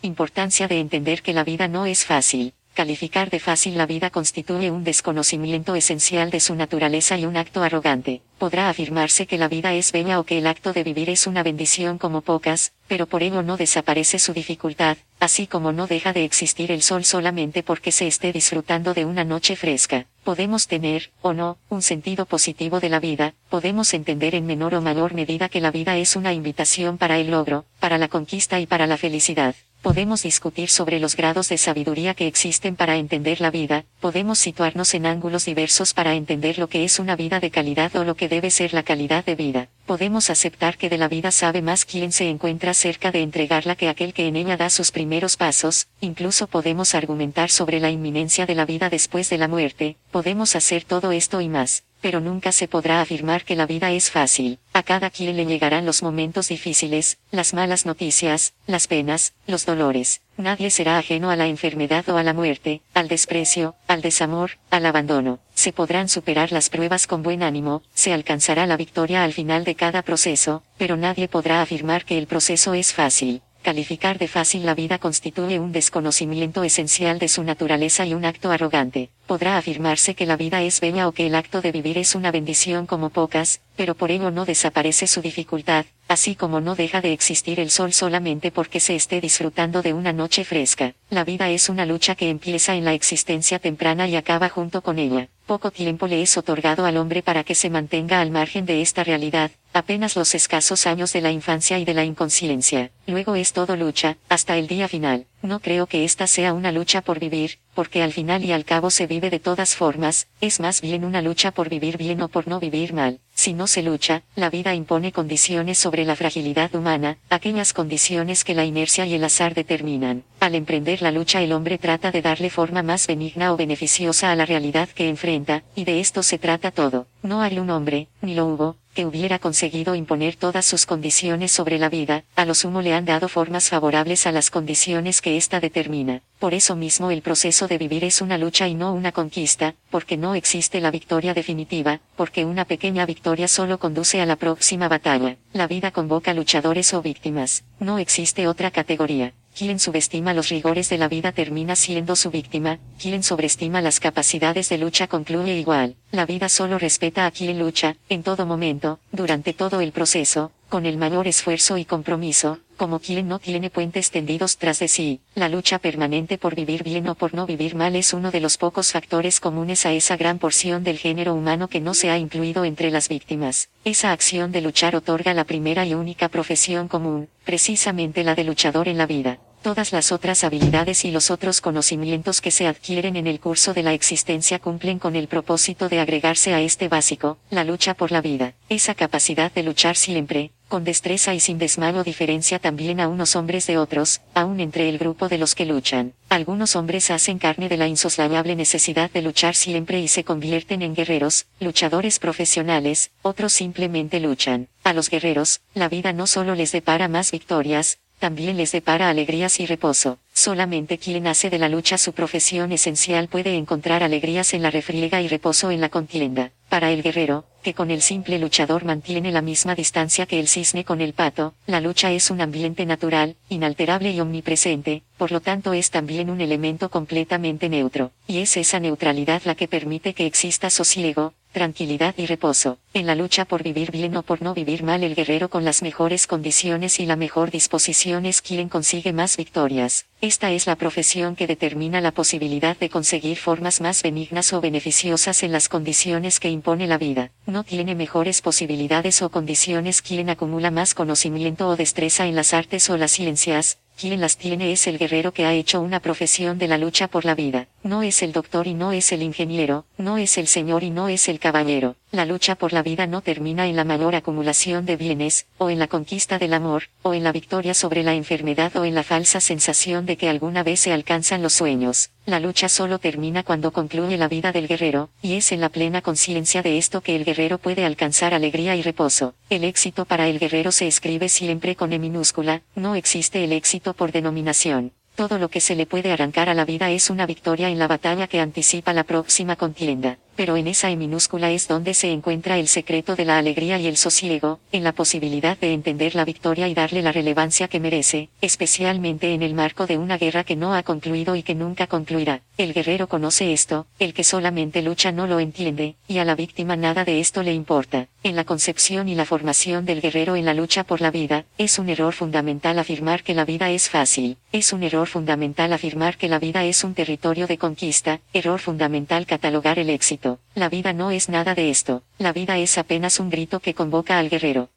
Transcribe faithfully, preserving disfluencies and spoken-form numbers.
Importancia de entender que la vida no es fácil. Calificar de fácil la vida constituye un desconocimiento esencial de su naturaleza y un acto arrogante. Podrá afirmarse que la vida es bella o que el acto de vivir es una bendición como pocas, pero por ello no desaparece su dificultad, así como no deja de existir el sol solamente porque se esté disfrutando de una noche fresca. Podemos tener, o no, un sentido positivo de la vida, podemos entender en menor o mayor medida que la vida es una invitación para el logro, para la conquista y para la felicidad. Podemos discutir sobre los grados de sabiduría que existen para entender la vida, podemos situarnos en ángulos diversos para entender lo que es una vida de calidad o lo que debe ser la calidad de vida. Podemos aceptar que de la vida sabe más quien se encuentra cerca de entregarla que aquel que en ella da sus primeros pasos, incluso podemos argumentar sobre la inminencia de la vida después de la muerte, podemos hacer todo esto y más. Pero nunca se podrá afirmar que la vida es fácil. A cada quien le llegarán los momentos difíciles, las malas noticias, las penas, los dolores. Nadie será ajeno a la enfermedad o a la muerte, al desprecio, al desamor, al abandono. Se podrán superar las pruebas con buen ánimo, se alcanzará la victoria al final de cada proceso, pero nadie podrá afirmar que el proceso es fácil. Calificar de fácil la vida constituye un desconocimiento esencial de su naturaleza y un acto arrogante. Podrá afirmarse que la vida es bella o que el acto de vivir es una bendición como pocas, pero por ello no desaparece su dificultad, así como no deja de existir el sol solamente porque se esté disfrutando de una noche fresca. La vida es una lucha que empieza en la existencia temprana y acaba junto con ella. Poco tiempo le es otorgado al hombre para que se mantenga al margen de esta realidad, apenas los escasos años de la infancia y de la inconsciencia. Luego es todo lucha, hasta el día final. No creo que esta sea una lucha por vivir, porque al final y al cabo se vive de todas formas, es más bien una lucha por vivir bien o por no vivir mal. Si no se lucha, la vida impone condiciones sobre la fragilidad humana, aquellas condiciones que la inercia y el azar determinan. Al emprender la lucha el hombre trata de darle forma más benigna o beneficiosa a la realidad que enfrenta, y de esto se trata todo. No hay un hombre, ni lo hubo, que hubiera conseguido imponer todas sus condiciones sobre la vida, a lo sumo le han dado formas favorables a las condiciones que ésta determina. Por eso mismo el proceso de vivir es una lucha y no una conquista, porque no existe la victoria definitiva, porque una pequeña victoria solo conduce a la próxima batalla. La vida convoca luchadores o víctimas, no existe otra categoría. Quien subestima los rigores de la vida termina siendo su víctima, quien sobreestima las capacidades de lucha concluye igual. La vida solo respeta a quien lucha, en todo momento, durante todo el proceso, con el mayor esfuerzo y compromiso, como quien no tiene puentes tendidos tras de sí. La lucha permanente por vivir bien o por no vivir mal es uno de los pocos factores comunes a esa gran porción del género humano que no se ha incluido entre las víctimas. Esa acción de luchar otorga la primera y única profesión común, precisamente la de luchador en la vida. Todas las otras habilidades y los otros conocimientos que se adquieren en el curso de la existencia cumplen con el propósito de agregarse a este básico, la lucha por la vida. Esa capacidad de luchar siempre, con destreza y sin desmayo diferencia también a unos hombres de otros, aun entre el grupo de los que luchan. Algunos hombres hacen carne de la insoslayable necesidad de luchar siempre y se convierten en guerreros, luchadores profesionales, otros simplemente luchan. A los guerreros, la vida no solo les depara más victorias, también les depara alegrías y reposo. Solamente quien hace de la lucha su profesión esencial puede encontrar alegrías en la refriega y reposo en la contienda. Para el guerrero, que con el simple luchador mantiene la misma distancia que el cisne con el pato, la lucha es un ambiente natural, inalterable y omnipresente, por lo tanto es también un elemento completamente neutro, y es esa neutralidad la que permite que exista sosiego, tranquilidad y reposo. En la lucha por vivir bien o por no vivir mal el guerrero con las mejores condiciones y la mejor disposición es quien consigue más victorias. Esta es la profesión que determina la posibilidad de conseguir formas más benignas o beneficiosas en las condiciones que impone la vida. No tiene mejores posibilidades o condiciones quien acumula más conocimiento o destreza en las artes o las ciencias. Quien las tiene es el guerrero que ha hecho una profesión de la lucha por la vida. No es el doctor y no es el ingeniero, no es el señor y no es el caballero. La lucha por la vida no termina en la mayor acumulación de bienes, o en la conquista del amor, o en la victoria sobre la enfermedad o en la falsa sensación de que alguna vez se alcanzan los sueños. La lucha solo termina cuando concluye la vida del guerrero, y es en la plena conciencia de esto que el guerrero puede alcanzar alegría y reposo. El éxito para el guerrero se escribe siempre con E minúscula, no existe el éxito por denominación. Todo lo que se le puede arrancar a la vida es una victoria en la batalla que anticipa la próxima contienda. pero en esa E minúscula es donde se encuentra el secreto de la alegría y el sosiego, en la posibilidad de entender la victoria y darle la relevancia que merece, especialmente en el marco de una guerra que no ha concluido y que nunca concluirá. El guerrero conoce esto, el que solamente lucha no lo entiende, y a la víctima nada de esto le importa. En la concepción y la formación del guerrero en la lucha por la vida, es un error fundamental afirmar que la vida es fácil. Es un error fundamental afirmar que la vida es un territorio de conquista, error fundamental catalogar el éxito. La vida no es nada de esto. La vida es apenas un grito que convoca al guerrero.